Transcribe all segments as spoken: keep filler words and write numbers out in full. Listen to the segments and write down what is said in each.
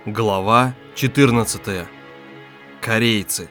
Глава четырнадцатая. Корейцы.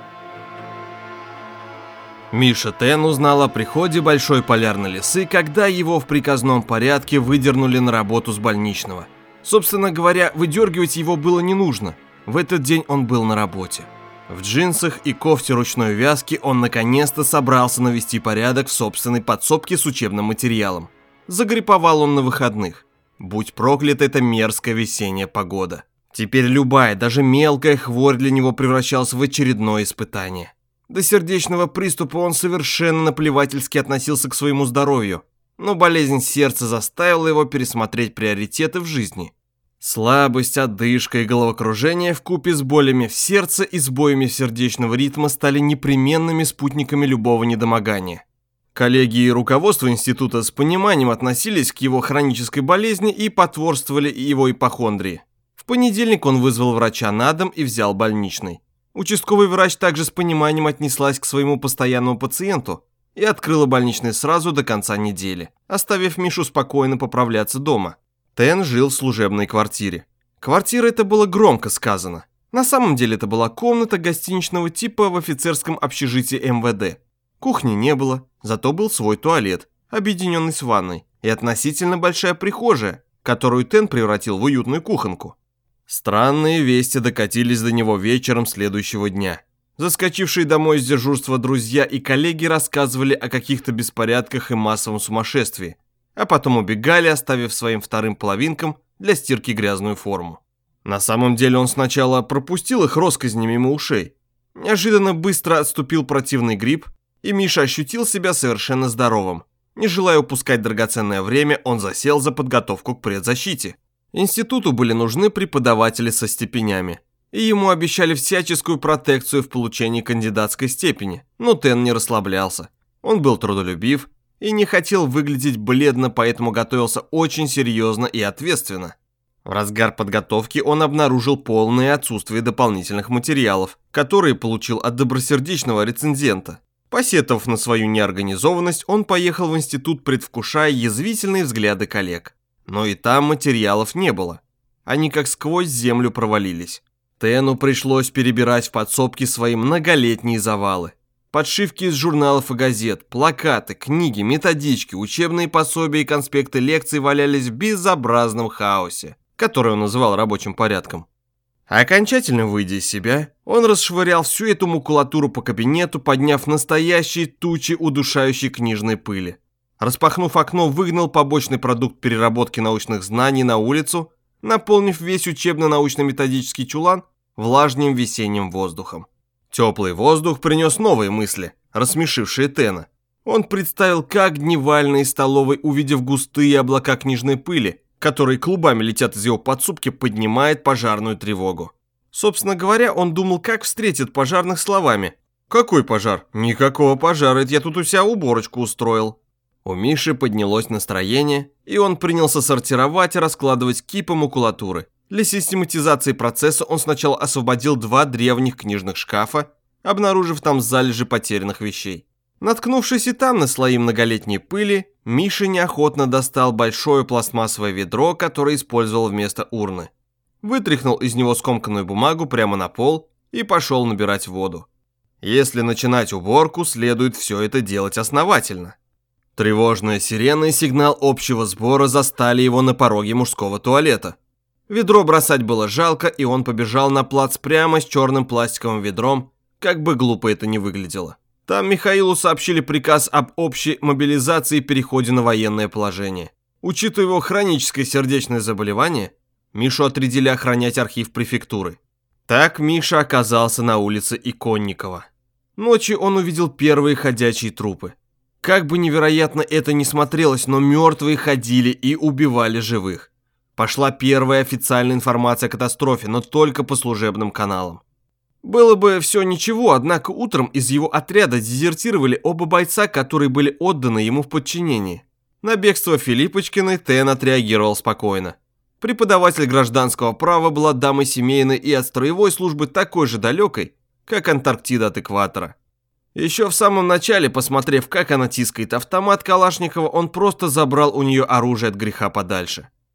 Миша Тен узнал о приходе Большой Полярной Лисы, когда его в приказном порядке выдернули на работу с больничного. Собственно говоря, выдергивать его было не нужно. В этот день он был на работе. В джинсах и кофте ручной вязки он наконец-то собрался навести порядок в собственной подсобке с учебным материалом. Загриповал он на выходных. Будь проклята эта мерзкая весенняя погода. Теперь любая, даже мелкая хворь для него превращалась в очередное испытание. До сердечного приступа он совершенно наплевательски относился к своему здоровью, но болезнь сердца заставила его пересмотреть приоритеты в жизни. Слабость, одышка и головокружение вкупе с болями в сердце и сбоями сердечного ритма стали непременными спутниками любого недомогания. Коллеги и руководство института с пониманием относились к его хронической болезни и потворствовали его ипохондрии. В понедельник он вызвал врача на дом и взял больничный. Участковый врач также с пониманием отнеслась к своему постоянному пациенту и открыла больничный сразу до конца недели, оставив Мишу спокойно поправляться дома. Тен жил в служебной квартире. Квартира это было громко сказано. На самом деле это была комната гостиничного типа в офицерском общежитии эм вэ дэ. Кухни не было, зато был свой туалет, объединенный с ванной, и относительно большая прихожая, которую Тен превратил в уютную кухонку. Странные вести докатились до него вечером следующего дня. Заскочившие домой из дежурства друзья и коллеги рассказывали о каких-то беспорядках и массовом сумасшествии, а потом убегали, оставив своим вторым половинкам для стирки грязную форму. На самом деле он сначала пропустил их россказни мимо ушей. Неожиданно быстро отступил противный грипп, и Миша ощутил себя совершенно здоровым. Не желая упускать драгоценное время, он засел за подготовку к предзащите. Институту были нужны преподаватели со степенями, и ему обещали всяческую протекцию в получении кандидатской степени, но Тен не расслаблялся. Он был трудолюбив и не хотел выглядеть бледно, поэтому готовился очень серьезно и ответственно. В разгар подготовки он обнаружил полное отсутствие дополнительных материалов, которые получил от добросердечного рецензента. Посетовав на свою неорганизованность, он поехал в институт, предвкушая язвительные взгляды коллег. Но и там материалов не было. Они как сквозь землю провалились. Тену пришлось перебирать в подсобке свои многолетние завалы. Подшивки из журналов и газет, плакаты, книги, методички, учебные пособия и конспекты лекций валялись в безобразном хаосе, который он называл рабочим порядком. Окончательно выйдя из себя, он расшвырял всю эту макулатуру по кабинету, подняв настоящие тучи удушающей книжной пыли. Распахнув окно, выгнал побочный продукт переработки научных знаний на улицу, наполнив весь учебно-научно-методический чулан влажным весенним воздухом. Теплый воздух принес новые мысли, рассмешившие Тена. Он представил, как дневальный из столовой, увидев густые облака книжной пыли, которые клубами летят из его подсобки, поднимает пожарную тревогу. Собственно говоря, он думал, как встретит пожарных словами: «Какой пожар? Никакого пожара, это я тут у себя уборочку устроил». У Миши поднялось настроение, и он принялся сортировать и раскладывать кипы макулатуры. Для систематизации процесса он сначала освободил два древних книжных шкафа, обнаружив там залежи потерянных вещей. Наткнувшись и там на слои многолетней пыли, Миша неохотно достал большое пластмассовое ведро, которое использовал вместо урны. Вытряхнул из него скомканную бумагу прямо на пол и пошел набирать воду. Если начинать уборку, следует все это делать основательно. Тревожная сирена и сигнал общего сбора застали его на пороге мужского туалета. Ведро бросать было жалко, и он побежал на плац прямо с черным пластиковым ведром, как бы глупо это ни выглядело. Там Михаилу сообщили приказ об общей мобилизации и переходе на военное положение. Учитывая его хроническое сердечное заболевание, Мишу отрядили охранять архив префектуры. Так Миша оказался на улице Иконникова. Ночью он увидел первые ходячие трупы. Как бы невероятно это ни смотрелось, но мертвые ходили и убивали живых. Пошла первая официальная информация о катастрофе, но только по служебным каналам. Было бы все ничего, однако утром из его отряда дезертировали оба бойца, которые были отданы ему в подчинение. На бегство Филиппочкиной Тен отреагировал спокойно. Преподаватель гражданского права была дамой семейной и от строевой службы такой же далекой, как Антарктида от экватора. Еще в самом начале, посмотрев, как она тискает автомат Калашникова, он просто забрал у нее оружие от греха подальше.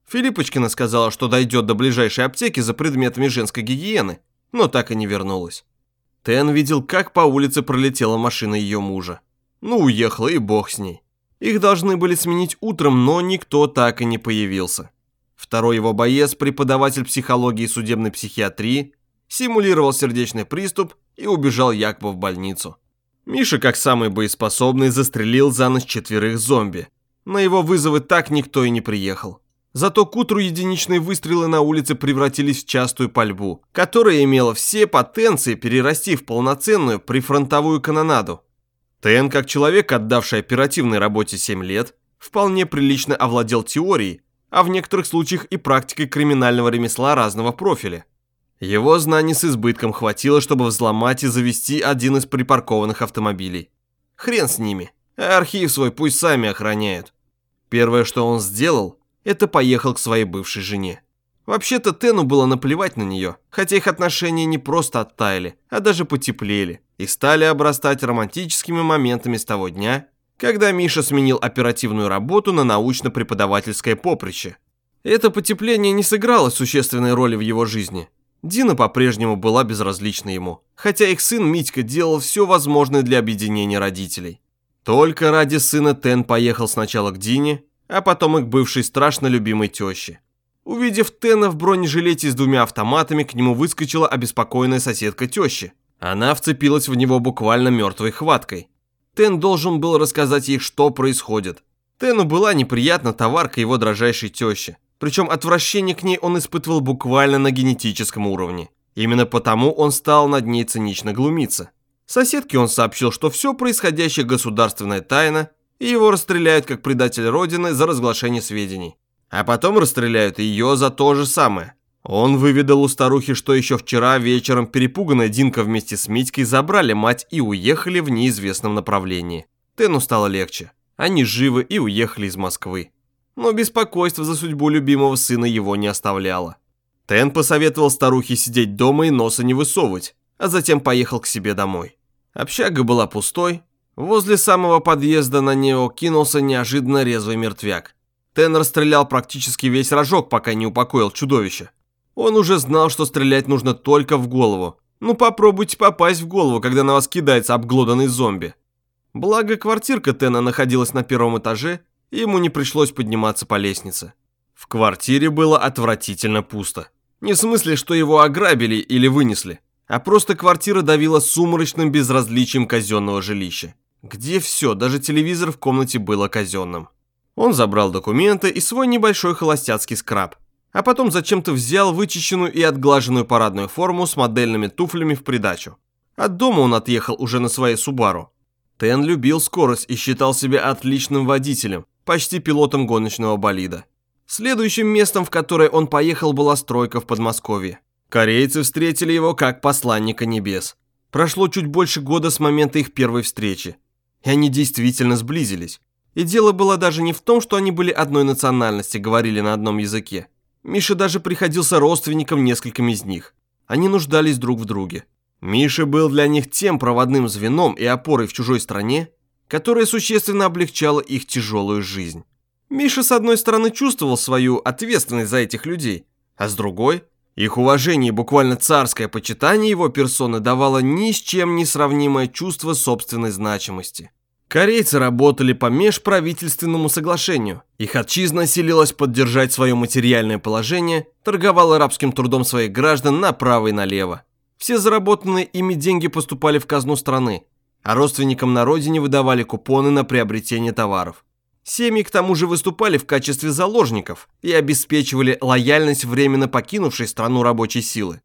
Филиппочкина сказала, что дойдет до ближайшей аптеки за предметами женской гигиены, но так и не вернулась. Тен видел, как по улице пролетела машина ее мужа. Ну, уехала, и бог с ней. Их должны были сменить утром, но никто так и не появился. Второй его боец, преподаватель психологии и судебной психиатрии, симулировал сердечный приступ и убежал якобы в больницу. Миша, как самый боеспособный, застрелил за ночь четверых зомби. На его вызовы так никто и не приехал. Зато к утру единичные выстрелы на улице превратились в частую пальбу, которая имела все потенции перерасти в полноценную прифронтовую канонаду. Тен, как человек, отдавший оперативной работе семь лет, вполне прилично овладел теорией, а в некоторых случаях и практикой криминального ремесла разного профиля. Его знаний с избытком хватило, чтобы взломать и завести один из припаркованных автомобилей. Хрен с ними, а архив свой пусть сами охраняют. Первое, что он сделал, это поехал к своей бывшей жене. Вообще-то Тену было наплевать на нее, хотя их отношения не просто оттаяли, а даже потеплели и стали обрастать романтическими моментами с того дня, когда Миша сменил оперативную работу на научно-преподавательское поприще. Это потепление не сыграло существенной роли в его жизни. Дина по-прежнему была безразлична ему, хотя их сын Митька делал все возможное для объединения родителей. Только ради сына Тен поехал сначала к Дине, а потом и к бывшей страшно любимой теще. Увидев Тена в бронежилете с двумя автоматами, к нему выскочила обеспокоенная соседка тещи. Она вцепилась в него буквально мертвой хваткой. Тен должен был рассказать ей, что происходит. Тену была неприятна товарка его дрожайшей тещи. Причем отвращение к ней он испытывал буквально на генетическом уровне. Именно потому он стал над ней цинично глумиться. Соседке он сообщил, что все происходящее государственная тайна, и его расстреляют как предателя Родины за разглашение сведений. А потом расстреляют ее за то же самое. Он выведал у старухи, что еще вчера вечером перепуганная Динка вместе с Митькой забрали мать и уехали в неизвестном направлении. Тену стало легче. Они живы и уехали из Москвы. Но беспокойство за судьбу любимого сына его не оставляло. Тен посоветовал старухе сидеть дома и носа не высовывать, а затем поехал к себе домой. Общага была пустой. Возле самого подъезда на него кинулся неожиданно резвый мертвяк. Тен расстрелял практически весь рожок, пока не упокоил чудовище. Он уже знал, что стрелять нужно только в голову. Ну попробуйте попасть в голову, когда на вас кидается обглоданный зомби. Благо квартирка Тена находилась на первом этаже, и ему не пришлось подниматься по лестнице. В квартире было отвратительно пусто. Не в смысле, что его ограбили или вынесли, а просто квартира давила сумрачным безразличием казенного жилища, где все, даже телевизор в комнате было казенным. Он забрал документы и свой небольшой холостяцкий скраб, а потом зачем-то взял вычищенную и отглаженную парадную форму с модельными туфлями в придачу. От дома он отъехал уже на своей Субару. Тен любил скорость и считал себя отличным водителем, почти пилотом гоночного болида. Следующим местом, в которое он поехал, была стройка в Подмосковье. Корейцы встретили его как посланника небес. Прошло чуть больше года с момента их первой встречи. И они действительно сблизились. И дело было даже не в том, что они были одной национальности, говорили на одном языке. Миша даже приходился родственником нескольким из них. Они нуждались друг в друге. Миша был для них тем проводным звеном и опорой в чужой стране, которая существенно облегчала их тяжелую жизнь. Миша, с одной стороны, чувствовал свою ответственность за этих людей, а с другой, их уважение и буквально царское почитание его персоны давало ни с чем не сравнимое чувство собственной значимости. Корейцы работали по межправительственному соглашению. Их отчизна силилась поддержать свое материальное положение, торговала рабским трудом своих граждан направо и налево. Все заработанные ими деньги поступали в казну страны, а родственникам на родине выдавали купоны на приобретение товаров. Семьи к тому же выступали в качестве заложников и обеспечивали лояльность временно покинувшей страну рабочей силы.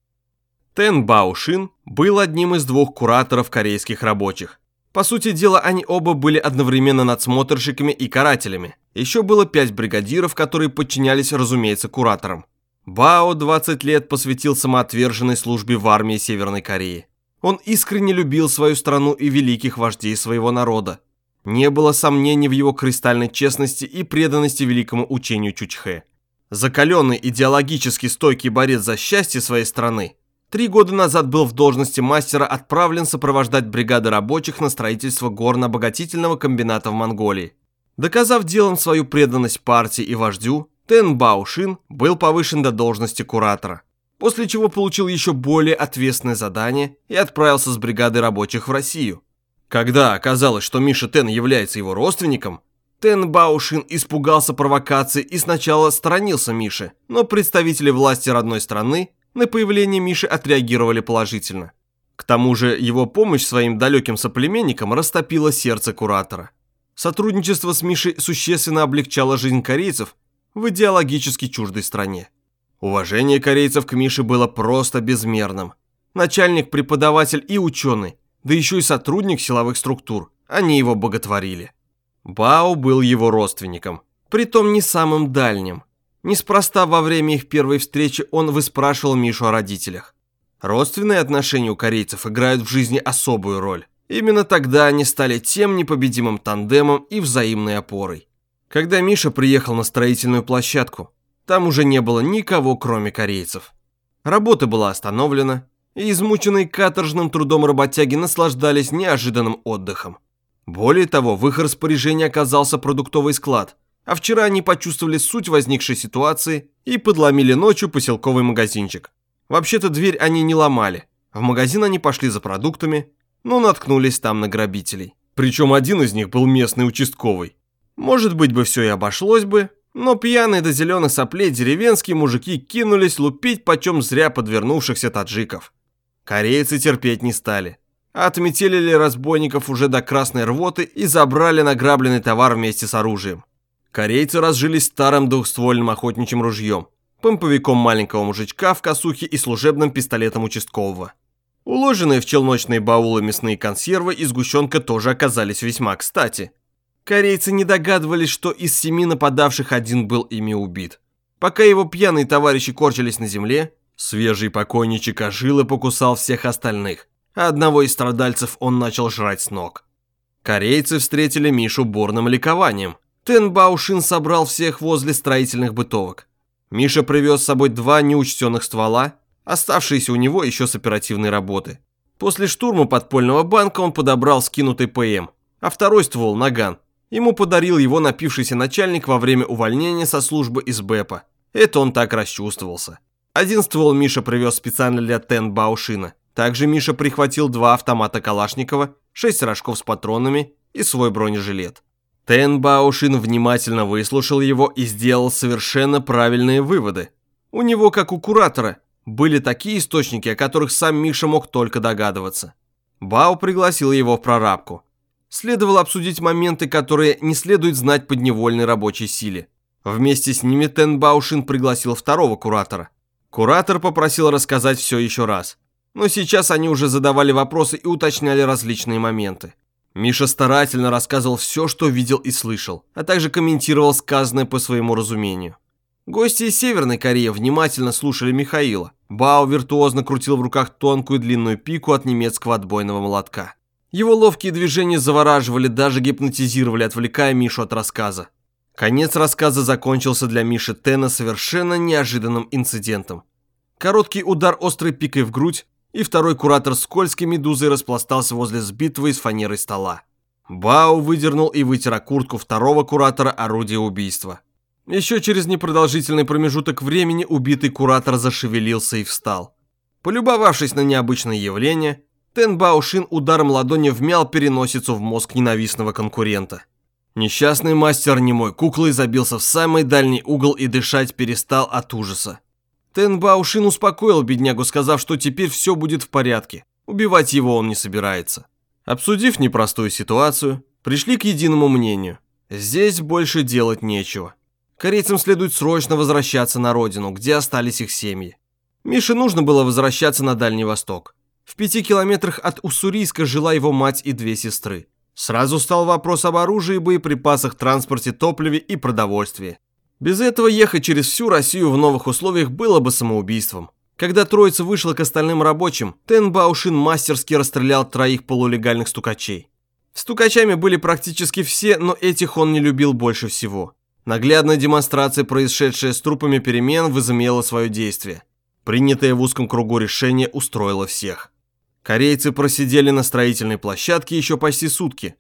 Тен Баошин был одним из двух кураторов корейских рабочих. По сути дела, они оба были одновременно надсмотрщиками и карателями. Еще было пять бригадиров, которые подчинялись, разумеется, кураторам. Бао двадцать лет посвятил самоотверженной службе в армии Северной Кореи. Он искренне любил свою страну и великих вождей своего народа. Не было сомнений в его кристальной честности и преданности великому учению Чучхэ. Закаленный, идеологически стойкий борец за счастье своей страны, три года назад был в должности мастера отправлен сопровождать бригады рабочих на строительство горно-обогатительного комбината в Монголии. Доказав делом свою преданность партии и вождю, Тэн Баошин был повышен до должности куратора, после чего получил еще более ответственное задание и отправился с бригадой рабочих в Россию. Когда оказалось, что Миша Тэн является его родственником, Тэн Баошин испугался провокации и сначала сторонился Миши, но представители власти родной страны на появление Миши отреагировали положительно. К тому же его помощь своим далеким соплеменникам растопила сердце куратора. Сотрудничество с Мишей существенно облегчало жизнь корейцев в идеологически чуждой стране. Уважение корейцев к Мише было просто безмерным. Начальник, преподаватель и ученый, да еще и сотрудник силовых структур, они его боготворили. Бао был его родственником, притом не самым дальним. Неспроста во время их первой встречи он выспрашивал Мишу о родителях. Родственные отношения у корейцев играют в жизни особую роль. Именно тогда они стали тем непобедимым тандемом и взаимной опорой. Когда Миша приехал на строительную площадку, там уже не было никого, кроме корейцев. Работа была остановлена, и измученные каторжным трудом работяги наслаждались неожиданным отдыхом. Более того, в их распоряжении оказался продуктовый склад, а вчера они почувствовали суть возникшей ситуации и подломили ночью поселковый магазинчик. Вообще-то дверь они не ломали. В магазин они пошли за продуктами, но наткнулись там на грабителей. Причем один из них был местный участковый. Может быть бы все и обошлось бы, но пьяные до зеленых соплей деревенские мужики кинулись лупить почем зря подвернувшихся таджиков. Корейцы терпеть не стали. Отметелили разбойников уже до красной рвоты и забрали награбленный товар вместе с оружием. Корейцы разжились старым двухствольным охотничьим ружьем, помповиком маленького мужичка в косухе и служебным пистолетом участкового. Уложенные в челночные баулы мясные консервы и сгущенка тоже оказались весьма кстати. Корейцы не догадывались, что из семи нападавших один был ими убит. Пока его пьяные товарищи корчились на земле, свежий покойничек ожил и покусал всех остальных, а одного из страдальцев он начал жрать с ног. Корейцы встретили Мишу бурным ликованием. Тэн Баошин собрал всех возле строительных бытовок. Миша привез с собой два неучтенных ствола, оставшиеся у него еще с оперативной работы. После штурма подпольного банка он подобрал скинутый ПМ, а второй ствол, наган, ему подарил его напившийся начальник во время увольнения со службы из БЭПа. Это он так расчувствовался. Один ствол Миша привез специально для Тэн Баошина. Также Миша прихватил два автомата Калашникова, шесть рожков с патронами и свой бронежилет. Тэн Баошин внимательно выслушал его и сделал совершенно правильные выводы. У него, как у куратора, были такие источники, о которых сам Миша мог только догадываться. Бао пригласил его в прорабку. Следовало обсудить моменты, которые не следует знать подневольной рабочей силе. Вместе с ними Тэн Баошин пригласил второго куратора. Куратор попросил рассказать все еще раз. Но сейчас они уже задавали вопросы и уточняли различные моменты. Миша старательно рассказывал все, что видел и слышал, а также комментировал сказанное по своему разумению. Гости из Северной Кореи внимательно слушали Михаила. Бао виртуозно крутил в руках тонкую длинную пику от немецкого отбойного молотка. Его ловкие движения завораживали, даже гипнотизировали, отвлекая Мишу от рассказа. Конец рассказа закончился для Миши Тэна совершенно неожиданным инцидентом. Короткий удар острой пикой в грудь, и второй куратор скользкой медузой распластался возле сбитого из фанеры стола. Бао выдернул и вытер куртку второго куратора орудия убийства. Еще через непродолжительный промежуток времени убитый куратор зашевелился и встал. Полюбовавшись на необычное явление, Тэн Баошин ударом ладони вмял переносицу в мозг ненавистного конкурента. Несчастный мастер немой куклой забился в самый дальний угол и дышать перестал от ужаса. Тэн Баошин успокоил беднягу, сказав, что теперь все будет в порядке. Убивать его он не собирается. Обсудив непростую ситуацию, пришли к единому мнению. Здесь больше делать нечего. Корейцам следует срочно возвращаться на родину, где остались их семьи. Мише нужно было возвращаться на Дальний Восток. В пяти километрах от Уссурийска жила его мать и две сестры. Сразу стал вопрос об оружии, боеприпасах, транспорте, топливе и продовольствии. Без этого ехать через всю Россию в новых условиях было бы самоубийством. Когда троица вышла к остальным рабочим, Тэн Баошин мастерски расстрелял троих полулегальных стукачей. Стукачами были практически все, но этих он не любил больше всего. Наглядная демонстрация, происшедшая с трупами перемен, возымела свое действие. Принятое в узком кругу решение устроило всех. Корейцы просидели на строительной площадке еще почти сутки.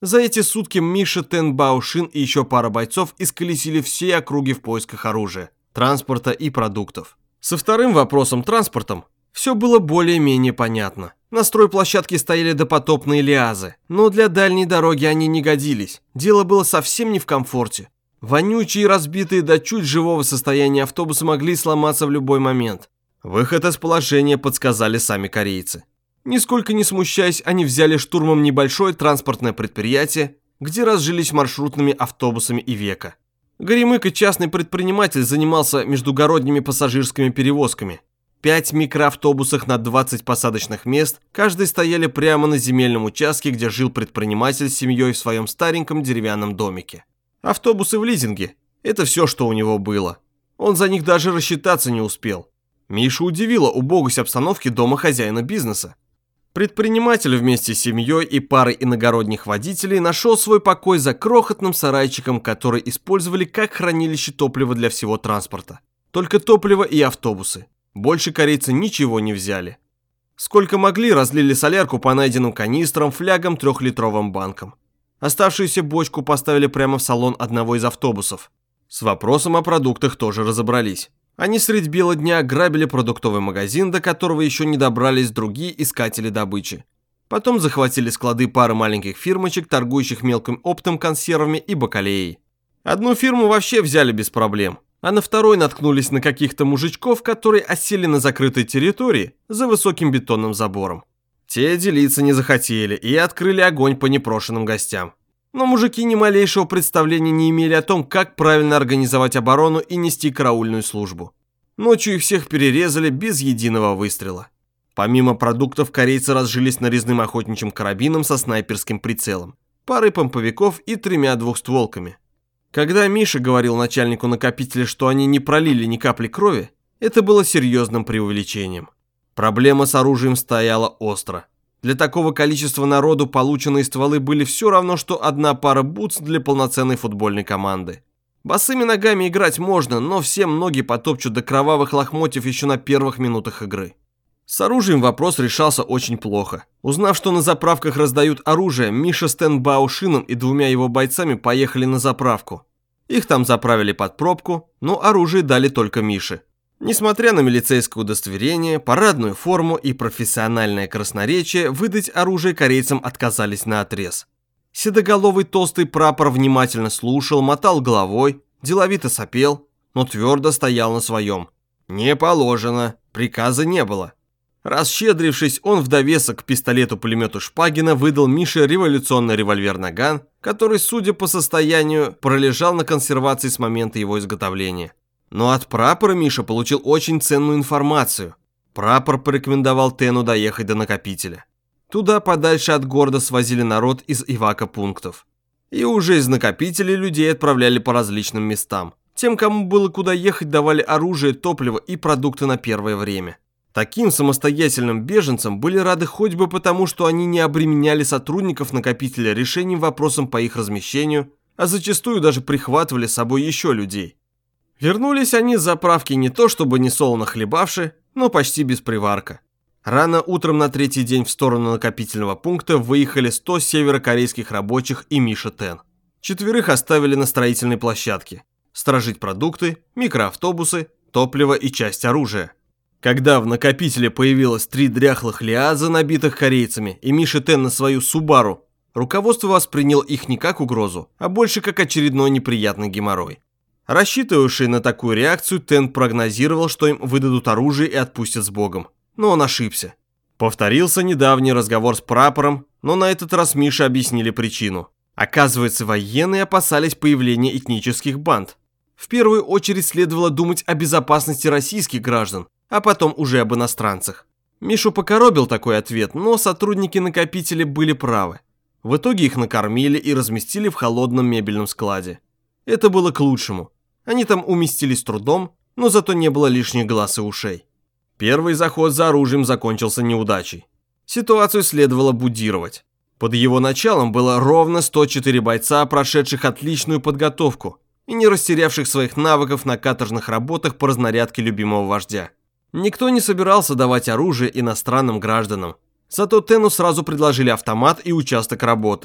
За эти сутки Миша, Тен, Бао Шин и еще пара бойцов исколесили все округи в поисках оружия, транспорта и продуктов. Со вторым вопросом транспортом все было более-менее понятно. На стройплощадке стояли допотопные лиазы, но для дальней дороги они не годились. Дело было совсем не в комфорте. Вонючие, разбитые до чуть живого состояния автобусы могли сломаться в любой момент. Выход из положения подсказали сами корейцы. Нисколько не смущаясь, они взяли штурмом небольшое транспортное предприятие, где разжились маршрутными автобусами Ивеко. Горемыка, частный предприниматель, занимался междугородними пассажирскими перевозками. Пять микроавтобусов на двадцать посадочных мест, каждый стояли прямо на земельном участке, где жил предприниматель с семьей в своем стареньком деревянном домике. Автобусы в лизинге – это все, что у него было. Он за них даже рассчитаться не успел. Мишу удивила убогость обстановки дома хозяина бизнеса. Предприниматель вместе с семьей и парой иногородних водителей нашел свой покой за крохотным сарайчиком, который использовали как хранилище топлива для всего транспорта. Только топливо и автобусы. Больше корейцы ничего не взяли. Сколько могли, разлили солярку по найденным канистрам, флягам, трехлитровым банкам. Оставшуюся бочку поставили прямо в салон одного из автобусов. С вопросом о продуктах тоже разобрались. Они средь бела дня ограбили продуктовый магазин, до которого еще не добрались другие искатели добычи. Потом захватили склады пары маленьких фирмочек, торгующих мелким оптом консервами и бакалеей. Одну фирму вообще взяли без проблем, а на второй наткнулись на каких-то мужичков, которые осели на закрытой территории за высоким бетонным забором. Те делиться не захотели и открыли огонь по непрошенным гостям. Но мужики ни малейшего представления не имели о том, как правильно организовать оборону и нести караульную службу. Ночью их всех перерезали без единого выстрела. Помимо продуктов, корейцы разжились нарезным охотничьим карабином со снайперским прицелом, парой помповиков и тремя двухстволками. Когда Миша говорил начальнику накопителя, что они не пролили ни капли крови, это было серьезным преувеличением. Проблема с оружием стояла остро. Для такого количества народу полученные стволы были все равно, что одна пара бутс для полноценной футбольной команды. Босыми ногами играть можно, но всем ноги потопчут до кровавых лохмотьев еще на первых минутах игры. С оружием вопрос решался очень плохо. Узнав, что на заправках раздают оружие, Миша с Тен Бао Шином и двумя его бойцами поехали на заправку. Их там заправили под пробку, но оружие дали только Мише. Несмотря на милицейское удостоверение, парадную форму и профессиональное красноречие, выдать оружие корейцам отказались наотрез. Седоголовый толстый прапор внимательно слушал, мотал головой, деловито сопел, но твердо стоял на своем. Не положено, приказа не было. Расщедрившись, он в довесок к пистолету-пулемету Шпагина выдал Мише революционный револьвер «Наган», который, судя по состоянию, пролежал на консервации с момента его изготовления. Но от прапора Миша получил очень ценную информацию. Прапор порекомендовал Тену доехать до накопителя. Туда подальше от города свозили народ из эвакопунктов. И уже из накопителей людей отправляли по различным местам. Тем, кому было куда ехать, давали оружие, топливо и продукты на первое время. Таким самостоятельным беженцам были рады хоть бы потому, что они не обременяли сотрудников накопителя решением вопросом по их размещению, а зачастую даже прихватывали с собой еще людей. Вернулись они с заправки не то чтобы не солоно хлебавши, но почти без приварка. Рано утром на третий день в сторону накопительного пункта выехали сто северокорейских рабочих и Миша Тен. Четверых оставили на строительной площадке. Сторожить продукты, микроавтобусы, топливо и часть оружия. Когда в накопителе появилось три дряхлых лиаза, набитых корейцами, и Миша Тен на свою Субару, руководство восприняло их не как угрозу, а больше как очередной неприятный геморрой. Рассчитывавший на такую реакцию, Тен прогнозировал, что им выдадут оружие и отпустят с Богом. Но он ошибся. Повторился недавний разговор с прапором, но на этот раз Мише объяснили причину. Оказывается, военные опасались появления этнических банд. В первую очередь следовало думать о безопасности российских граждан, а потом уже об иностранцах. Мишу покоробил такой ответ, но сотрудники накопителя были правы. В итоге их накормили и разместили в холодном мебельном складе. Это было к лучшему. Они там уместились с трудом, но зато не было лишних глаз и ушей. Первый заход за оружием закончился неудачей. Ситуацию следовало будировать. Под его началом было ровно сто четыре бойца, прошедших отличную подготовку и не растерявших своих навыков на каторжных работах по разнарядке любимого вождя. Никто не собирался давать оружие иностранным гражданам. Зато Тену сразу предложили автомат и участок работы.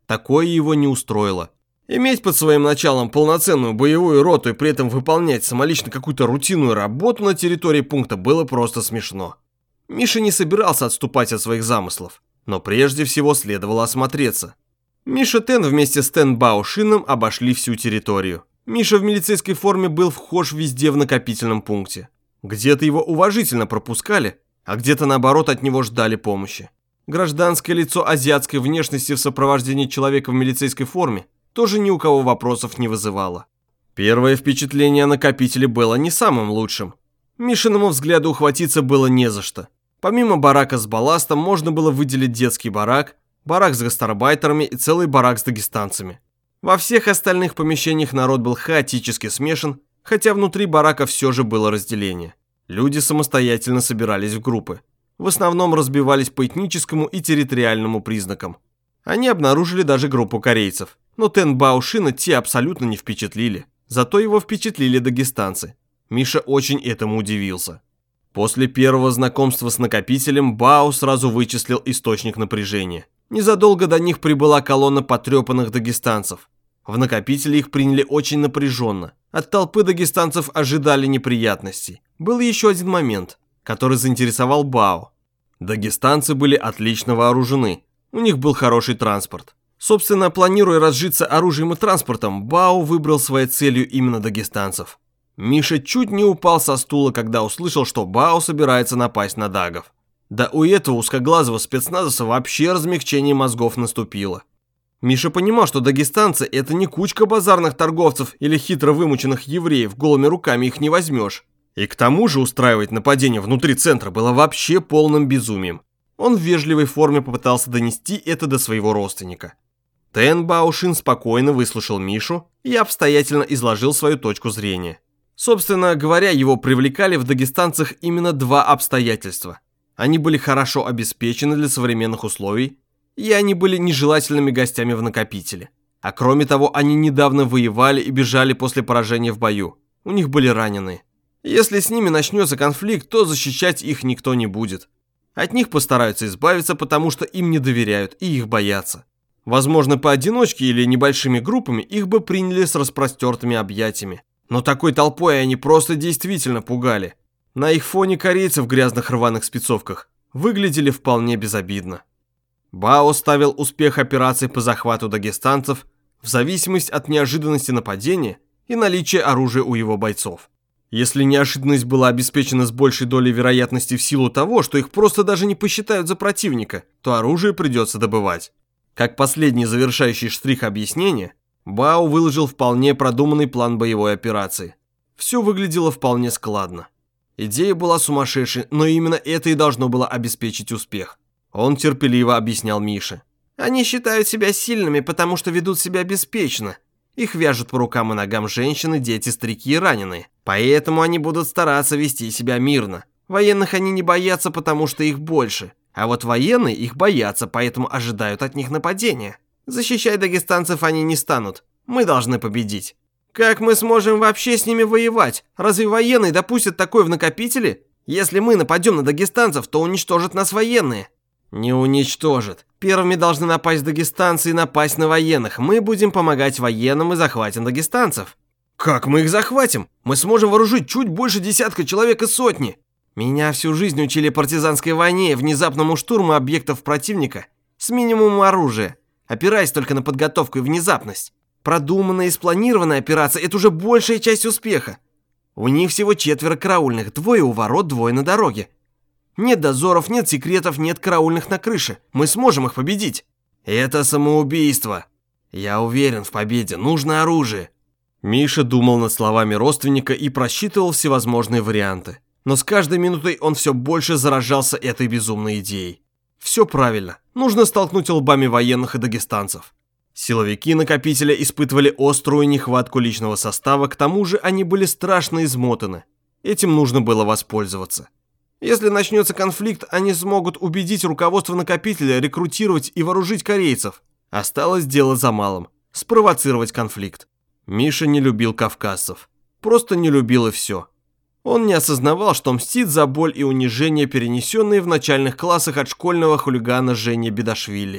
Такое его не устроило. Иметь под своим началом полноценную боевую роту и при этом выполнять самолично какую-то рутинную работу на территории пункта было просто смешно. Миша не собирался отступать от своих замыслов, но прежде всего следовало осмотреться. Миша Тен вместе с Тен Баошином обошли всю территорию. Миша в милицейской форме был вхож везде в накопительном пункте. Где-то его уважительно пропускали, а где-то наоборот от него ждали помощи. Гражданское лицо азиатской внешности в сопровождении человека в милицейской форме тоже ни у кого вопросов не вызывало. Первое впечатление о накопителе было не самым лучшим. Мишиному взгляду ухватиться было не за что. Помимо барака с балластом можно было выделить детский барак, барак с гастарбайтерами и целый барак с дагестанцами. Во всех остальных помещениях народ был хаотически смешан, хотя внутри барака все же было разделение. Люди самостоятельно собирались в группы. В основном разбивались по этническому и территориальному признакам. Они обнаружили даже группу корейцев, но Тен Баошина те абсолютно не впечатлили. Зато его впечатлили дагестанцы. Миша очень этому удивился. После первого знакомства с накопителем Бао сразу вычислил источник напряжения. Незадолго до них прибыла колонна потрепанных дагестанцев. В накопителе их приняли очень напряженно. От толпы дагестанцев ожидали неприятностей. Был еще один момент, который заинтересовал Бао. Дагестанцы были отлично вооружены. У них был хороший транспорт. Собственно, планируя разжиться оружием и транспортом, Бао выбрал своей целью именно дагестанцев. Миша чуть не упал со стула, когда услышал, что Бао собирается напасть на дагов. Да у этого узкоглазого спецназовца вообще размягчение мозгов наступило. Миша понимал, что дагестанцы – это не кучка базарных торговцев или хитро вымученных евреев, голыми руками их не возьмешь. И к тому же устраивать нападение внутри центра было вообще полным безумием. Он в вежливой форме попытался донести это до своего родственника. Тен Баошин спокойно выслушал Мишу и обстоятельно изложил свою точку зрения. Собственно говоря, его привлекали в дагестанцах именно два обстоятельства. Они были хорошо обеспечены для современных условий, и они были нежелательными гостями в накопителе. А кроме того, они недавно воевали и бежали после поражения в бою. У них были раненые. Если с ними начнется конфликт, то защищать их никто не будет. От них постараются избавиться, потому что им не доверяют и их боятся. Возможно, поодиночке или небольшими группами их бы приняли с распростертыми объятиями. Но такой толпой они просто действительно пугали. На их фоне корейцы в грязных рваных спецовках выглядели вполне безобидно. Бао ставил успех операции по захвату дагестанцев в зависимость от неожиданности нападения и наличия оружия у его бойцов. Если неожиданность была обеспечена с большей долей вероятности в силу того, что их просто даже не посчитают за противника, то оружие придется добывать. Как последний завершающий штрих объяснения, Бао выложил вполне продуманный план боевой операции. Все выглядело вполне складно. Идея была сумасшедшей, но именно это и должно было обеспечить успех. Он терпеливо объяснял Мише. Они считают себя сильными, потому что ведут себя беспечно. Их вяжут по рукам и ногам женщины, дети, старики и раненые. Поэтому они будут стараться вести себя мирно. Военных они не боятся, потому что их больше. А вот военные их боятся, поэтому ожидают от них нападения. Защищать дагестанцев они не станут. Мы должны победить. Как мы сможем вообще с ними воевать? Разве военные допустят такое в накопителе? Если мы нападем на дагестанцев, то уничтожат нас военные. Не уничтожат. Первыми должны напасть дагестанцы и напасть на военных. Мы будем помогать военным и захватим дагестанцев. Как мы их захватим? Мы сможем вооружить чуть больше десятка человек и сотни. Меня всю жизнь учили партизанской войне и внезапному штурму объектов противника с минимумом оружия, опираясь только на подготовку и внезапность. Продуманная и спланированная операция – это уже большая часть успеха. У них всего четверо караульных, двое у ворот, двое на дороге. Нет дозоров, нет секретов, нет караульных на крыше. Мы сможем их победить. Это самоубийство. Я уверен в победе, нужно оружие. Миша думал над словами родственника и просчитывал всевозможные варианты. Но с каждой минутой он все больше заражался этой безумной идеей. Все правильно, нужно столкнуть лбами военных и дагестанцев. Силовики накопителя испытывали острую нехватку личного состава, к тому же они были страшно измотаны. Этим нужно было воспользоваться. Если начнется конфликт, они смогут убедить руководство накопителя рекрутировать и вооружить корейцев. Осталось дело за малым – спровоцировать конфликт. Миша не любил кавказцев. Просто не любил и все. Он не осознавал, что мстит за боль и унижение, перенесенные в начальных классах от школьного хулигана Жени Бедашвили.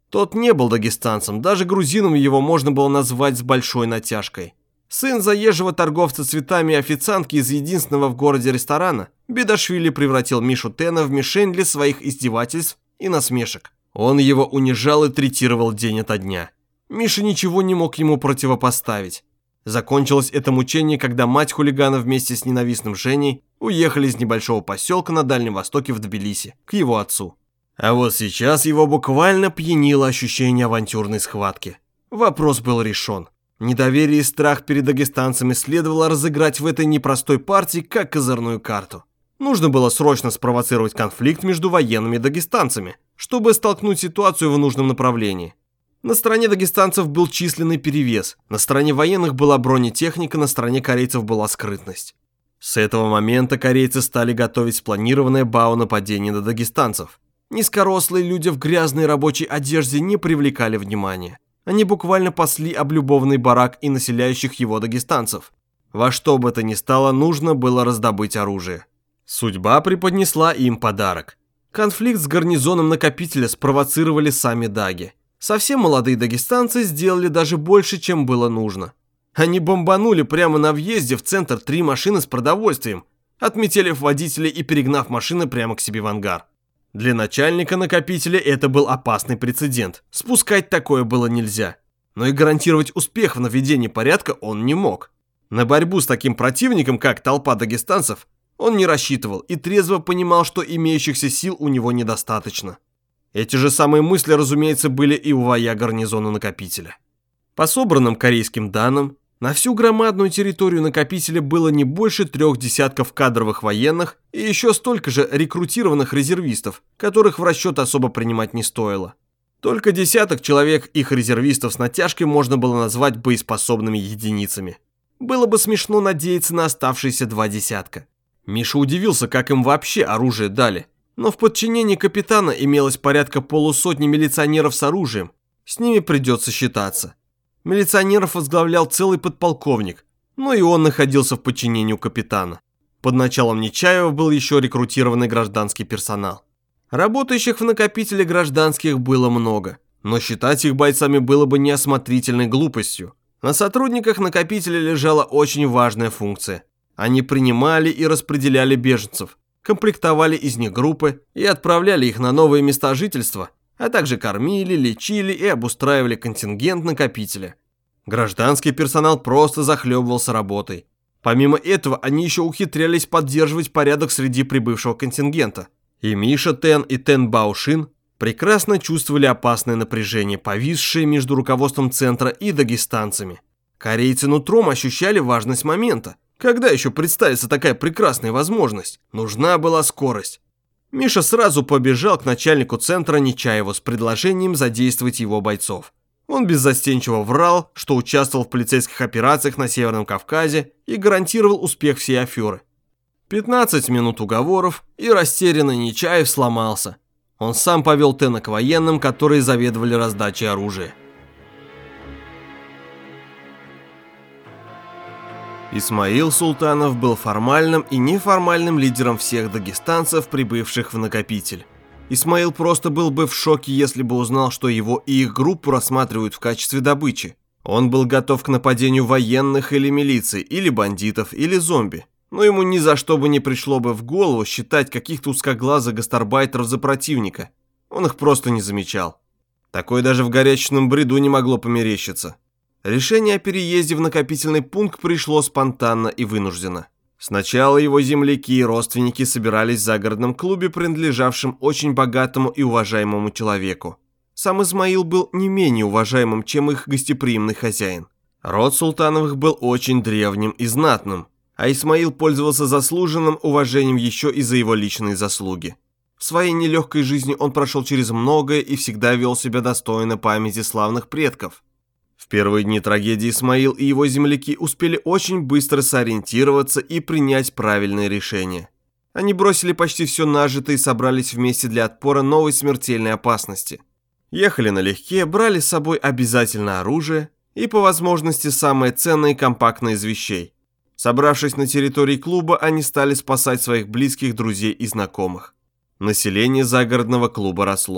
Тот не был дагестанцем, даже грузином его можно было назвать с большой натяжкой. Сын заезжего торговца цветами и официантки из единственного в городе ресторана, Бедашвили превратил Мишу Тена в мишень для своих издевательств и насмешек. Он его унижал и третировал день ото дня. Миша ничего не мог ему противопоставить. Закончилось это мучение, когда мать хулигана вместе с ненавистным Женей уехали из небольшого поселка на Дальнем Востоке в Тбилиси к его отцу. А вот сейчас его буквально пьянило ощущение авантюрной схватки. Вопрос был решен. Недоверие и страх перед дагестанцами следовало разыграть в этой непростой партии как козырную карту. Нужно было срочно спровоцировать конфликт между военными и дагестанцами, чтобы столкнуть ситуацию в нужном направлении. На стороне дагестанцев был численный перевес, на стороне военных была бронетехника, на стороне корейцев была скрытность. С этого момента корейцы стали готовить спланированное БАУ-нападение на дагестанцев. Низкорослые люди в грязной рабочей одежде не привлекали внимания. Они буквально пасли облюбованный барак и населяющих его дагестанцев. Во что бы то ни стало, нужно было раздобыть оружие. Судьба преподнесла им подарок. Конфликт с гарнизоном накопителя спровоцировали сами даги. Совсем молодые дагестанцы сделали даже больше, чем было нужно. Они бомбанули прямо на въезде в центр три машины с продовольствием, отметелив водителей и перегнав машины прямо к себе в ангар. Для начальника накопителя это был опасный прецедент. Спускать такое было нельзя. Но и гарантировать успех в наведении порядка он не мог. На борьбу с таким противником, как толпа дагестанцев, он не рассчитывал и трезво понимал, что имеющихся сил у него недостаточно. Эти же самые мысли, разумеется, были и у воя гарнизона накопителя. По собранным корейским данным, на всю громадную территорию накопителя было не больше трех десятков кадровых военных и еще столько же рекрутированных резервистов, которых в расчет особо принимать не стоило. Только десяток человек их резервистов с натяжкой можно было назвать боеспособными единицами. Было бы смешно надеяться на оставшиеся два десятка. Миша удивился, как им вообще оружие дали. Но в подчинении капитана имелось порядка полусотни милиционеров с оружием. С ними придется считаться. Милиционеров возглавлял целый подполковник, но и он находился в подчинении у капитана. Под началом Нечаева был еще рекрутированный гражданский персонал. Работающих в накопителе гражданских было много, но считать их бойцами было бы неосмотрительной глупостью. На сотрудниках накопителя лежала очень важная функция. Они принимали и распределяли беженцев, комплектовали из них группы и отправляли их на новые места жительства, а также кормили, лечили и обустраивали контингент накопителя. Гражданский персонал просто захлебывался работой. Помимо этого, они еще ухитрялись поддерживать порядок среди прибывшего контингента. И Миша Тен и Тен Баошин прекрасно чувствовали опасное напряжение, повисшее между руководством центра и дагестанцами. Корейцы нутром ощущали важность момента. Когда еще представится такая прекрасная возможность? Нужна была скорость. Миша сразу побежал к начальнику центра Нечаеву с предложением задействовать его бойцов. Он беззастенчиво врал, что участвовал в полицейских операциях на Северном Кавказе и гарантировал успех всей аферы. пятнадцать минут уговоров, и растерянный Нечаев сломался. Он сам повел Тена к военным, которые заведовали раздачей оружия. Исмаил Султанов был формальным и неформальным лидером всех дагестанцев, прибывших в накопитель. Исмаил просто был бы в шоке, если бы узнал, что его и их группу рассматривают в качестве добычи. Он был готов к нападению военных или милиции, или бандитов, или зомби. Но ему ни за что бы не пришло бы в голову считать каких-то узкоглазых гастарбайтеров за противника. Он их просто не замечал. Такое даже в горячечном бреду не могло померещиться. Решение о переезде в накопительный пункт пришло спонтанно и вынужденно. Сначала его земляки и родственники собирались в загородном клубе, принадлежавшем очень богатому и уважаемому человеку. Сам Исмаил был не менее уважаемым, чем их гостеприимный хозяин. Род Султановых был очень древним и знатным, а Исмаил пользовался заслуженным уважением еще и за его личные заслуги. В своей нелегкой жизни он прошел через многое и всегда вел себя достойно памяти славных предков. В первые дни трагедии Исмаил и его земляки успели очень быстро сориентироваться и принять правильные решения. Они бросили почти все нажитое и собрались вместе для отпора новой смертельной опасности. Ехали налегке, брали с собой обязательно оружие и, по возможности, самое ценное и компактное из вещей. Собравшись на территории клуба, они стали спасать своих близких, друзей и знакомых. Население загородного клуба росло.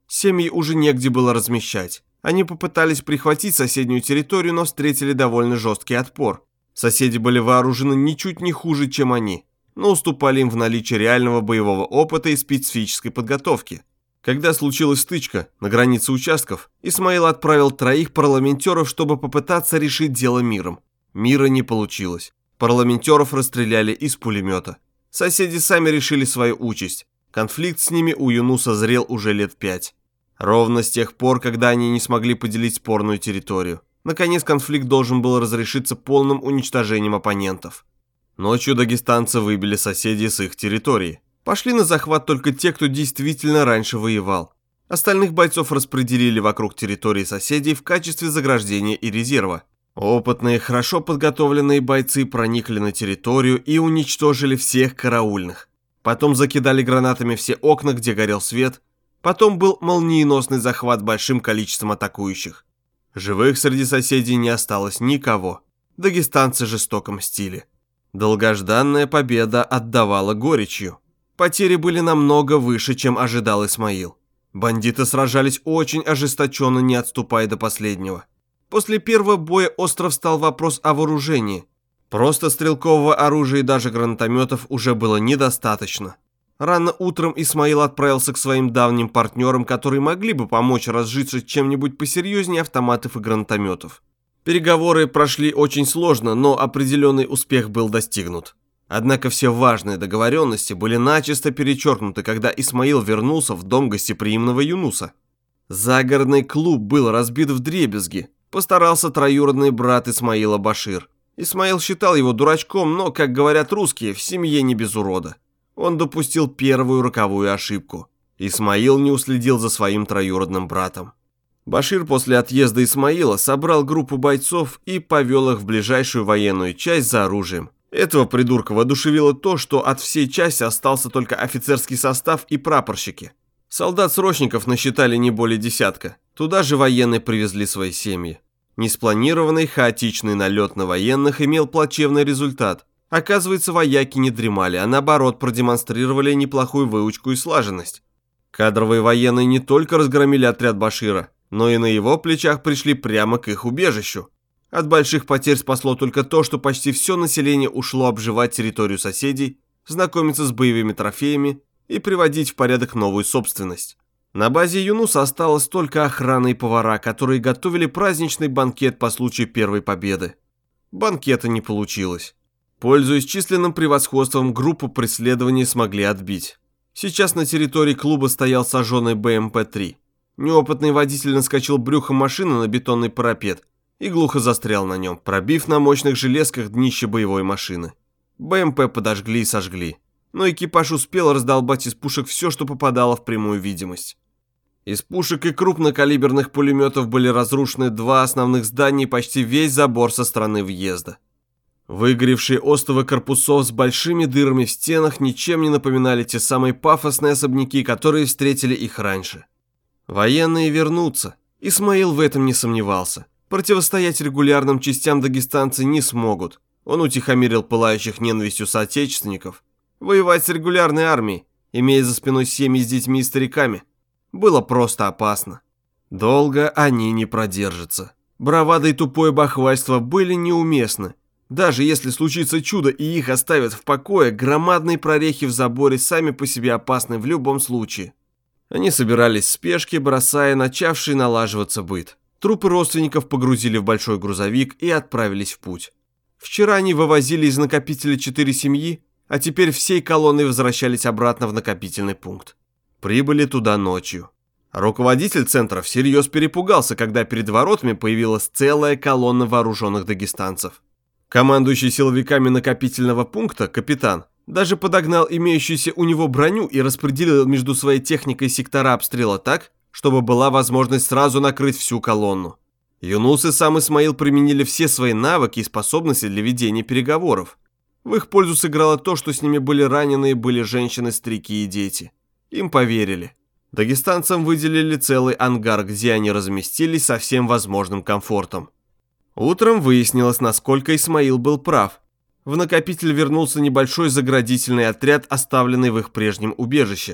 Семьи уже негде было размещать. Они попытались прихватить соседнюю территорию, но встретили довольно жесткий отпор. Соседи были вооружены ничуть не хуже, чем они, но уступали им в наличии реального боевого опыта и специфической подготовки. Когда случилась стычка на границе участков, Исмаил отправил троих парламентеров, чтобы попытаться решить дело миром. Мира не получилось. Парламентеров расстреляли из пулемета. Соседи сами решили свою участь. Конфликт с ними у Юнуса зрел уже лет пять. Ровно с тех пор, когда они не смогли поделить спорную территорию. Наконец конфликт должен был разрешиться полным уничтожением оппонентов. Ночью дагестанцы выбили соседей с их территории. Пошли на захват только те, кто действительно раньше воевал. Остальных бойцов распределили вокруг территории соседей в качестве заграждения и резерва. Опытные, хорошо подготовленные бойцы проникли на территорию и уничтожили всех караульных. Потом закидали гранатами все окна, где горел свет. Потом был молниеносный захват большим количеством атакующих. Живых среди соседей не осталось никого. Дагестанцы жестоко мстили. Долгожданная победа отдавала горечью. Потери были намного выше, чем ожидал Исмаил. Бандиты сражались очень ожесточенно, не отступая до последнего. После первого боя остро встал вопрос о вооружении. Просто стрелкового оружия и даже гранатометов уже было недостаточно. Рано утром Исмаил отправился к своим давним партнерам, которые могли бы помочь разжиться чем-нибудь посерьезнее автоматов и гранатометов. Переговоры прошли очень сложно, но определенный успех был достигнут. Однако все важные договоренности были начисто перечеркнуты, когда Исмаил вернулся в дом гостеприимного Юнуса. Загородный клуб был разбит вдребезги, постарался троюродный брат Исмаила Башир. Исмаил считал его дурачком, но, как говорят русские, в семье не без урода. Он допустил первую роковую ошибку. Исмаил не уследил за своим троюродным братом. Башир после отъезда Исмаила собрал группу бойцов и повел их в ближайшую военную часть за оружием. Этого придурка воодушевило то, что от всей части остался только офицерский состав и прапорщики. Солдат-срочников насчитали не более десятка. Туда же военные привезли свои семьи. Неспланированный хаотичный налет на военных имел плачевный результат. Оказывается, вояки не дремали, а наоборот продемонстрировали неплохую выучку и слаженность. Кадровые военные не только разгромили отряд Башира, но и на его плечах пришли прямо к их убежищу. От больших потерь спасло только то, что почти все население ушло обживать территорию соседей, знакомиться с боевыми трофеями и приводить в порядок новую собственность. На базе Юнуса осталось только охрана и повара, которые готовили праздничный банкет по случаю первой победы. Банкета не получилось. Пользуясь численным превосходством, группу преследования смогли отбить. Сейчас на территории клуба стоял сожженный бэ эм пэ три. Неопытный водитель наскочил брюхом машины на бетонный парапет и глухо застрял на нем, пробив на мощных железках днище боевой машины. бэ эм пэ подожгли и сожгли, но экипаж успел раздолбать из пушек все, что попадало в прямую видимость. Из пушек и крупнокалиберных пулеметов были разрушены два основных здания и почти весь забор со стороны въезда. Выгоревшие остовы корпусов с большими дырами в стенах ничем не напоминали те самые пафосные особняки, которые встретили их раньше. Военные вернутся. Исмаил в этом не сомневался. Противостоять регулярным частям дагестанцы не смогут. Он утихомирил пылающих ненавистью соотечественников. Воевать с регулярной армией, имея за спиной семьи с детьми и стариками, было просто опасно. Долго они не продержатся. Бравада и тупое бахвальство были неуместны. Даже если случится чудо и их оставят в покое, громадные прорехи в заборе сами по себе опасны в любом случае. Они собирались в спешке, бросая начавший налаживаться быт. Трупы родственников погрузили в большой грузовик и отправились в путь. Вчера они вывозили из накопителя четыре семьи, а теперь всей колонной возвращались обратно в накопительный пункт. Прибыли туда ночью. Руководитель центра всерьез перепугался, когда перед воротами появилась целая колонна вооруженных дагестанцев. Командующий силовиками накопительного пункта, капитан, даже подогнал имеющуюся у него броню и распределил между своей техникой сектора обстрела так, чтобы была возможность сразу накрыть всю колонну. Юнус и сам Исмаил применили все свои навыки и способности для ведения переговоров. В их пользу сыграло то, что с ними были раненые были женщины, старики и дети. Им поверили. Дагестанцам выделили целый ангар, где они разместились со всем возможным комфортом. Утром выяснилось, насколько Исмаил был прав. В накопитель вернулся небольшой заградительный отряд, оставленный в их прежнем убежище.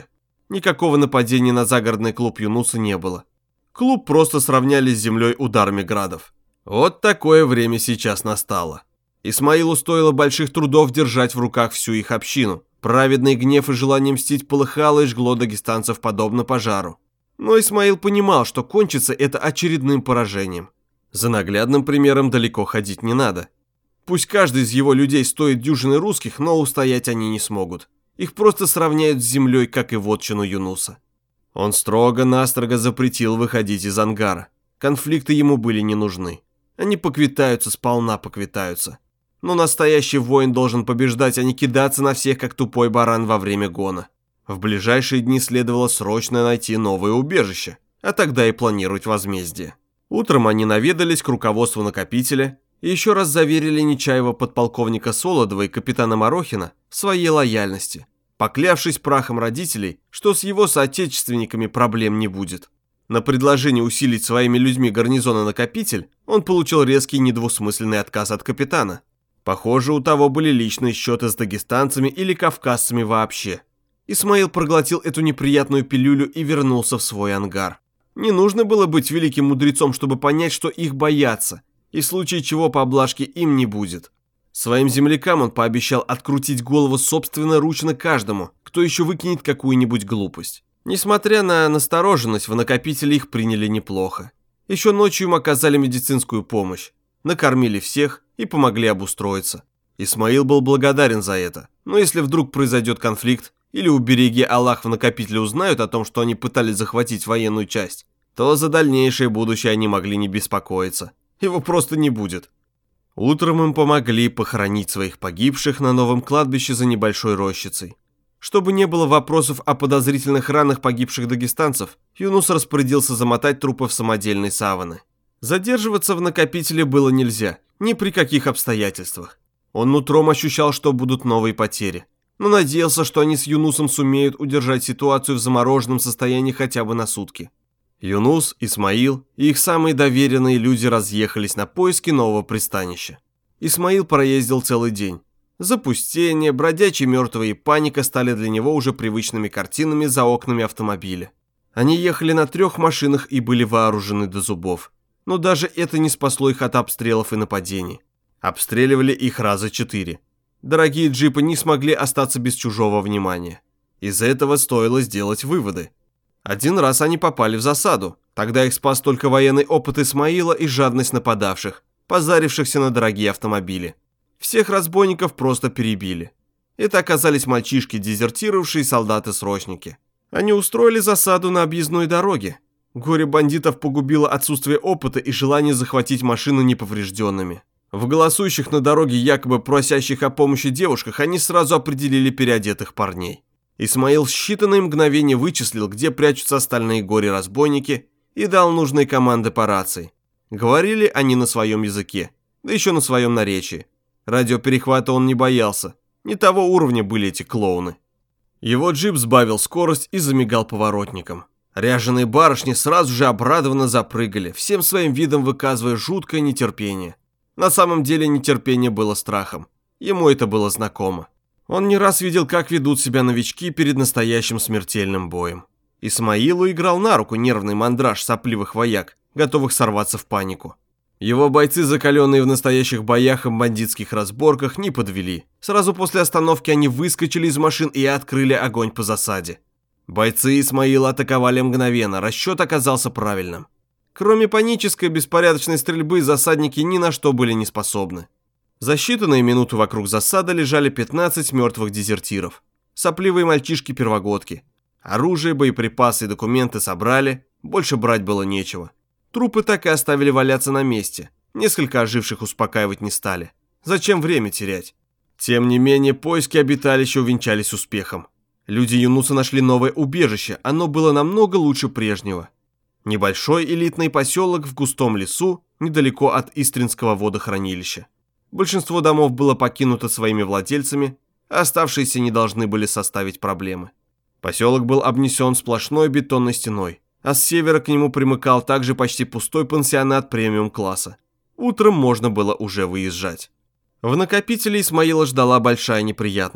Никакого нападения на загородный клуб Юнуса не было. Клуб просто сравняли с землей ударами градов. Вот такое время сейчас настало. Исмаилу стоило больших трудов держать в руках всю их общину. Праведный гнев и желание мстить полыхало и жгло дагестанцев подобно пожару. Но Исмаил понимал, что кончится это очередным поражением. За наглядным примером далеко ходить не надо. Пусть каждый из его людей стоит дюжины русских, но устоять они не смогут. Их просто сравняют с землей, как и вотчину Юнуса. Он строго-настрого запретил выходить из ангара. Конфликты ему были не нужны. Они поквитаются, сполна поквитаются. Но настоящий воин должен побеждать, а не кидаться на всех, как тупой баран во время гона. В ближайшие дни следовало срочно найти новое убежище, а тогда и планировать возмездие. Утром они наведались к руководству накопителя и еще раз заверили Нечаева, подполковника Солодова и капитана Морохина в своей лояльности, поклявшись прахом родителей, что с его соотечественниками проблем не будет. На предложение усилить своими людьми гарнизона-накопитель он получил резкий недвусмысленный отказ от капитана. Похоже, у того были личные счеты с дагестанцами или кавказцами вообще. Исмаил проглотил эту неприятную пилюлю и вернулся в свой ангар. Не нужно было быть великим мудрецом, чтобы понять, что их боятся, и в случае чего поблажки им не будет. Своим землякам он пообещал открутить голову собственноручно каждому, кто еще выкинет какую-нибудь глупость. Несмотря на настороженность, в накопителе их приняли неплохо. Еще ночью им оказали медицинскую помощь, накормили всех и помогли обустроиться. Исмаил был благодарен за это, но если вдруг произойдет конфликт, или убереги Аллах в накопителе узнают о том, что они пытались захватить военную часть, то за дальнейшее будущее они могли не беспокоиться. Его просто не будет. Утром им помогли похоронить своих погибших на новом кладбище за небольшой рощицей. Чтобы не было вопросов о подозрительных ранах погибших дагестанцев, Юнус распорядился замотать трупы в самодельные саваны. Задерживаться в накопителе было нельзя, ни при каких обстоятельствах. Он нутром ощущал, что будут новые потери, но надеялся, что они с Юнусом сумеют удержать ситуацию в замороженном состоянии хотя бы на сутки. Юнус, Исмаил и их самые доверенные люди разъехались на поиски нового пристанища. Исмаил проездил целый день. Запустение, бродячие мертвые и паника стали для него уже привычными картинами за окнами автомобиля. Они ехали на трех машинах и были вооружены до зубов. Но даже это не спасло их от обстрелов и нападений. Обстреливали их раза четыре. Дорогие джипы не смогли остаться без чужого внимания. Из этого стоило сделать выводы. Один раз они попали в засаду. Тогда их спас только военный опыт Исмаила и жадность нападавших, позарившихся на дорогие автомобили. Всех разбойников просто перебили. Это оказались мальчишки, дезертировавшие солдаты-срочники. Они устроили засаду на объездной дороге. Горе бандитов погубило отсутствие опыта и желание захватить машины неповрежденными. В голосующих на дороге якобы просящих о помощи девушках они сразу определили переодетых парней. Исмаил в считанные мгновения вычислил, где прячутся остальные горе-разбойники, и дал нужные команды по рации. Говорили они на своем языке, да еще на своем наречии. Радиоперехвата он не боялся, не того уровня были эти клоуны. Его джип сбавил скорость и замигал поворотником. Ряженые барышни сразу же обрадованно запрыгали, всем своим видом выказывая жуткое нетерпение. На самом деле нетерпение было страхом. Ему это было знакомо. Он не раз видел, как ведут себя новички перед настоящим смертельным боем. Исмаилу играл на руку нервный мандраж сопливых вояк, готовых сорваться в панику. Его бойцы, закаленные в настоящих боях и бандитских разборках, не подвели. Сразу после остановки они выскочили из машин и открыли огонь по засаде. Бойцы Исмаила атаковали мгновенно, расчет оказался правильным. Кроме панической беспорядочной стрельбы, засадники ни на что были не способны. За считанные минуты вокруг засады лежали пятнадцать мертвых дезертиров. Сопливые мальчишки-первогодки. Оружие, боеприпасы и документы собрали, больше брать было нечего. Трупы так и оставили валяться на месте. Несколько оживших успокаивать не стали. Зачем время терять? Тем не менее, поиски обиталища увенчались успехом. Люди Юнуса нашли новое убежище, оно было намного лучше прежнего. Небольшой элитный поселок в густом лесу, недалеко от Истринского водохранилища. Большинство домов было покинуто своими владельцами, а оставшиеся не должны были составить проблемы. Поселок был обнесен сплошной бетонной стеной, а с севера к нему примыкал также почти пустой пансионат премиум-класса. Утром можно было уже выезжать. В накопителе Исмаила ждала большая неприятность.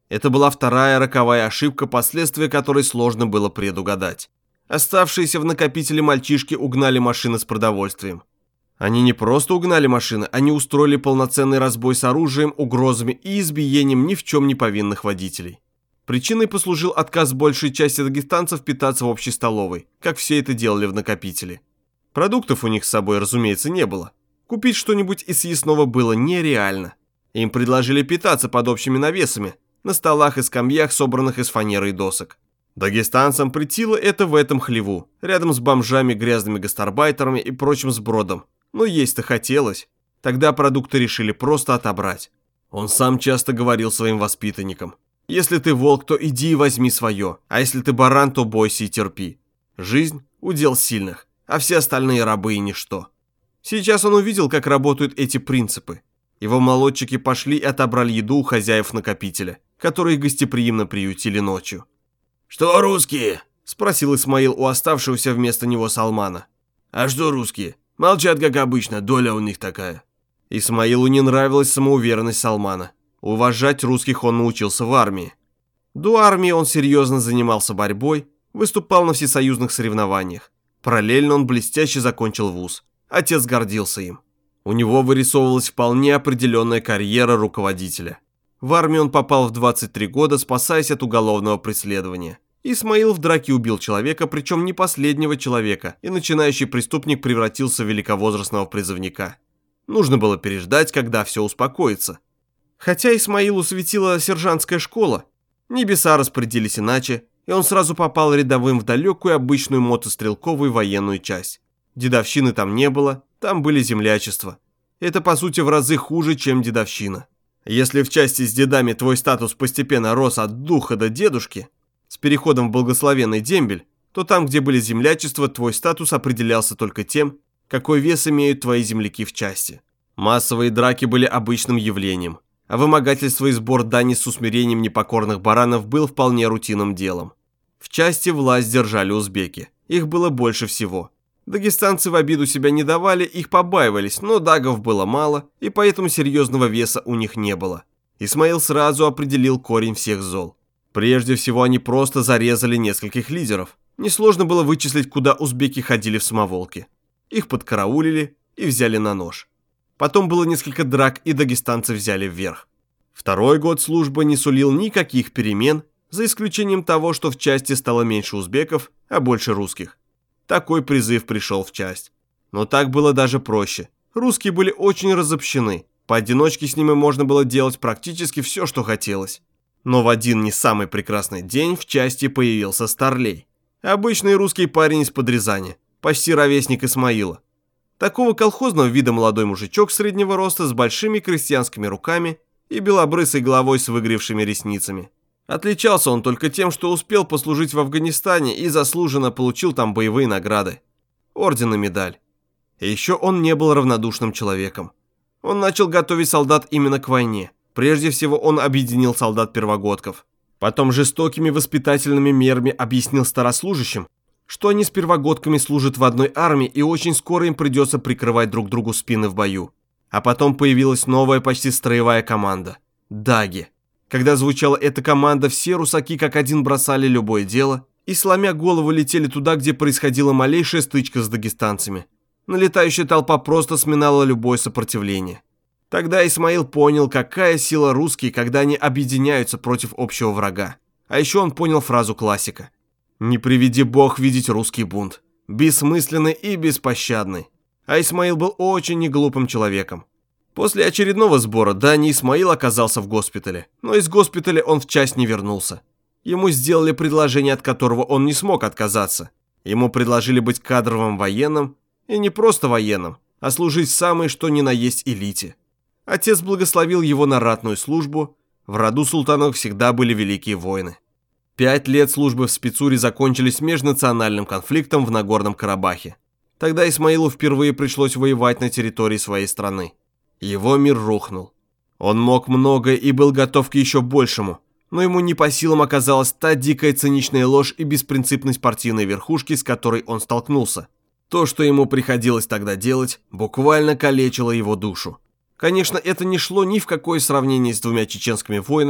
Это была вторая роковая ошибка, последствия которой сложно было предугадать. Оставшиеся в накопителе мальчишки угнали машины с продовольствием. Они не просто угнали машины, они устроили полноценный разбой с оружием, угрозами и избиением ни в чем не повинных водителей. Причиной послужил отказ большей части дагестанцев питаться в общей столовой, как все это делали в накопителе. Продуктов у них с собой, разумеется, не было. Купить что-нибудь из съестного было нереально. Им предложили питаться под общими навесами, на столах и скамьях, собранных из фанеры и досок. Дагестанцам претило это в этом хлеву, рядом с бомжами, грязными гастарбайтерами и прочим сбродом. Но есть-то хотелось. Тогда продукты решили просто отобрать. Он сам часто говорил своим воспитанникам: если ты волк, то иди и возьми свое, а если ты баран, то бойся и терпи. Жизнь – удел сильных, а все остальные рабы и ничто. Сейчас он увидел, как работают эти принципы. Его молодчики пошли и отобрали еду у хозяев накопителя, которые гостеприимно приютили ночью. «Что русские?» – спросил Исмаил у оставшегося вместо него Салмана. «А что русские? Молчат, как обычно, доля у них такая». Исмаилу не нравилась самоуверенность Салмана. Уважать русских он научился в армии. До армии он серьезно занимался борьбой, выступал на всесоюзных соревнованиях. Параллельно он блестяще закончил вуз. Отец гордился им. У него вырисовывалась вполне определенная карьера руководителя. В армию он попал в двадцать три года, спасаясь от уголовного преследования. Исмаил в драке убил человека, причем не последнего человека, и начинающий преступник превратился в великовозрастного призывника. Нужно было переждать, когда все успокоится. Хотя Исмаилу светила сержантская школа, небеса распорядились иначе, и он сразу попал рядовым в далекую обычную мотострелковую военную часть. Дедовщины там не было, там были землячества. Это, по сути, в разы хуже, чем дедовщина. Если в части с дедами твой статус постепенно рос от духа до дедушки, с переходом в благословенный дембель, то там, где были землячества, твой статус определялся только тем, какой вес имеют твои земляки в части. Массовые драки были обычным явлением, а вымогательство и сбор дани с усмирением непокорных баранов был вполне рутинным делом. В части власть держали узбеки, их было больше всего. Дагестанцы в обиду себя не давали, их побаивались, но дагов было мало, и поэтому серьезного веса у них не было. Исмаил сразу определил корень всех зол. Прежде всего, они просто зарезали нескольких лидеров. Несложно было вычислить, куда узбеки ходили в самоволке. Их подкараулили и взяли на нож. Потом было несколько драк, и дагестанцы взяли вверх. Второй год службы не сулил никаких перемен, за исключением того, что в части стало меньше узбеков, а больше русских. Такой призыв пришел в часть. Но так было даже проще. Русские были очень разобщены. Поодиночке с ними можно было делать практически все, что хотелось. Но в один не самый прекрасный день в части появился Старлей. Обычный русский парень из-под Рязани, почти ровесник Исмаила. Такого колхозного вида молодой мужичок среднего роста с большими крестьянскими руками и белобрысой головой с выгоревшими ресницами. Отличался он только тем, что успел послужить в Афганистане и заслуженно получил там боевые награды. Орден и медаль. И еще он не был равнодушным человеком. Он начал готовить солдат именно к войне. Прежде всего он объединил солдат-первогодков. Потом жестокими воспитательными мерами объяснил старослужащим, что они с первогодками служат в одной армии и очень скоро им придется прикрывать друг другу спины в бою. А потом появилась новая почти строевая команда – даги. Когда звучала эта команда, все русаки как один бросали любое дело и, сломя голову, летели туда, где происходила малейшая стычка с дагестанцами. Налетающая толпа просто сминала любое сопротивление. Тогда Исмаил понял, какая сила русские, когда они объединяются против общего врага. А еще он понял фразу классика: «Не приведи Бог видеть русский бунт. Бессмысленный и беспощадный». А Исмаил был очень неглупым человеком. После очередного сбора дани Исмаил оказался в госпитале, но из госпиталя он в часть не вернулся. Ему сделали предложение, от которого он не смог отказаться. Ему предложили быть кадровым военным, и не просто военным, а служить в самой что ни на есть элите. Отец благословил его на ратную службу, в роду султанов всегда были великие воины. Пять лет службы в спецуре закончились межнациональным конфликтом в Нагорном Карабахе. Тогда Исмаилу впервые пришлось воевать на территории своей страны. Его мир рухнул. Он мог многое и был готов к еще большему, но ему не по силам оказалась та дикая циничная ложь и беспринципность партийной верхушки, с которой он столкнулся. То, что ему приходилось тогда делать, буквально калечило его душу. Конечно, это не шло ни в какое сравнение с двумя чеченскими войнами,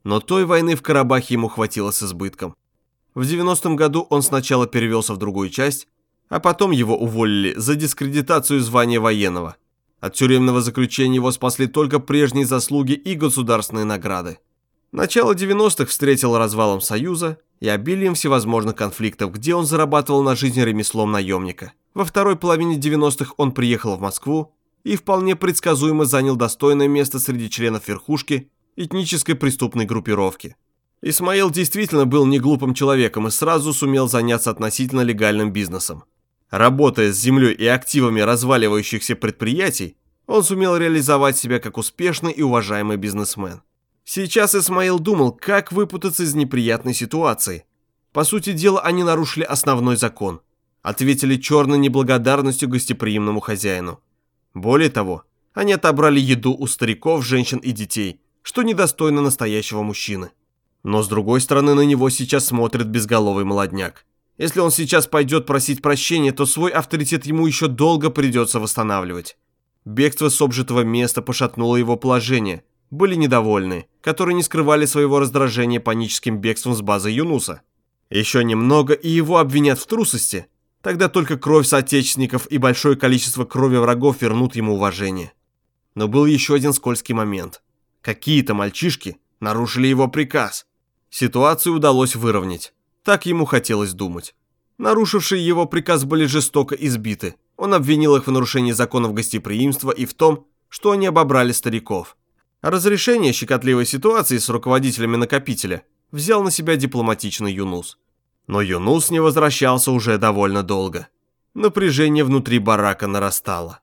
Но той войны в Карабахе ему хватило с избытком. В девяностом году он сначала перевелся в другую часть, а потом его уволили за дискредитацию звания военного. От тюремного заключения его спасли только прежние заслуги и государственные награды. Начало девяностых встретило развалом Союза и обилием всевозможных конфликтов, где он зарабатывал на жизнь ремеслом наемника. Во второй половине девяностых он приехал в Москву и вполне предсказуемо занял достойное место среди членов верхушки этнической преступной группировки. Исмаил действительно был не глупым человеком и сразу сумел заняться относительно легальным бизнесом. Работая с землей и активами разваливающихся предприятий, он сумел реализовать себя как успешный и уважаемый бизнесмен. Сейчас Исмаил думал, как выпутаться из неприятной ситуации. По сути дела, они нарушили основной закон. Ответили черной неблагодарностью гостеприимному хозяину. Более того, они отобрали еду у стариков, женщин и детей, что недостойно настоящего мужчины. Но с другой стороны, на него сейчас смотрит безголовый молодняк. Если он сейчас пойдет просить прощения, то свой авторитет ему еще долго придется восстанавливать. Бегство с обжитого места пошатнуло его положение. Были недовольные, которые не скрывали своего раздражения паническим бегством с базы Юнуса. Еще немного, и его обвинят в трусости. Тогда только кровь соотечественников и большое количество крови врагов вернут ему уважение. Но был еще один скользкий момент. Какие-то мальчишки нарушили его приказ. Ситуацию удалось выровнять. Так ему хотелось думать. Нарушившие его приказ были жестоко избиты. Он обвинил их в нарушении законов гостеприимства и в том, что они обобрали стариков. А разрешение щекотливой ситуации с руководителями накопителя взял на себя дипломатичный Юнус. Но Юнус не возвращался уже довольно долго. Напряжение внутри барака нарастало.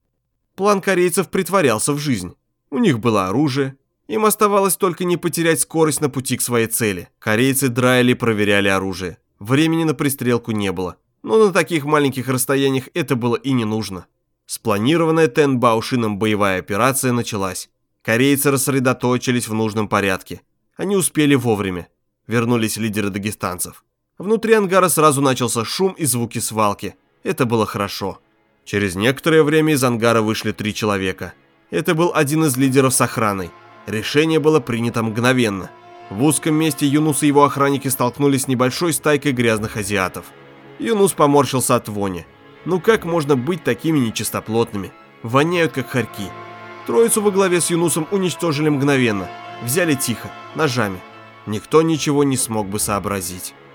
План корейцев притворялся в жизнь. У них было оружие. Им оставалось только не потерять скорость на пути к своей цели. Корейцы драили и проверяли оружие. Времени на пристрелку не было. Но на таких маленьких расстояниях это было и не нужно. Спланированная Тен Баошином боевая операция началась. Корейцы рассредоточились в нужном порядке. Они успели вовремя. Вернулись лидеры дагестанцев. Внутри ангара сразу начался шум и звуки свалки. Это было хорошо. Через некоторое время из ангара вышли три человека. Это был один из лидеров с охраной. Решение было принято мгновенно. В узком месте Юнус и его охранники столкнулись с небольшой стайкой грязных азиатов. Юнус поморщился от вони. Ну как можно быть такими нечистоплотными? Воняют как хорьки. Троицу во главе с Юнусом уничтожили мгновенно. Взяли тихо, ножами. Никто ничего не смог бы сообразить.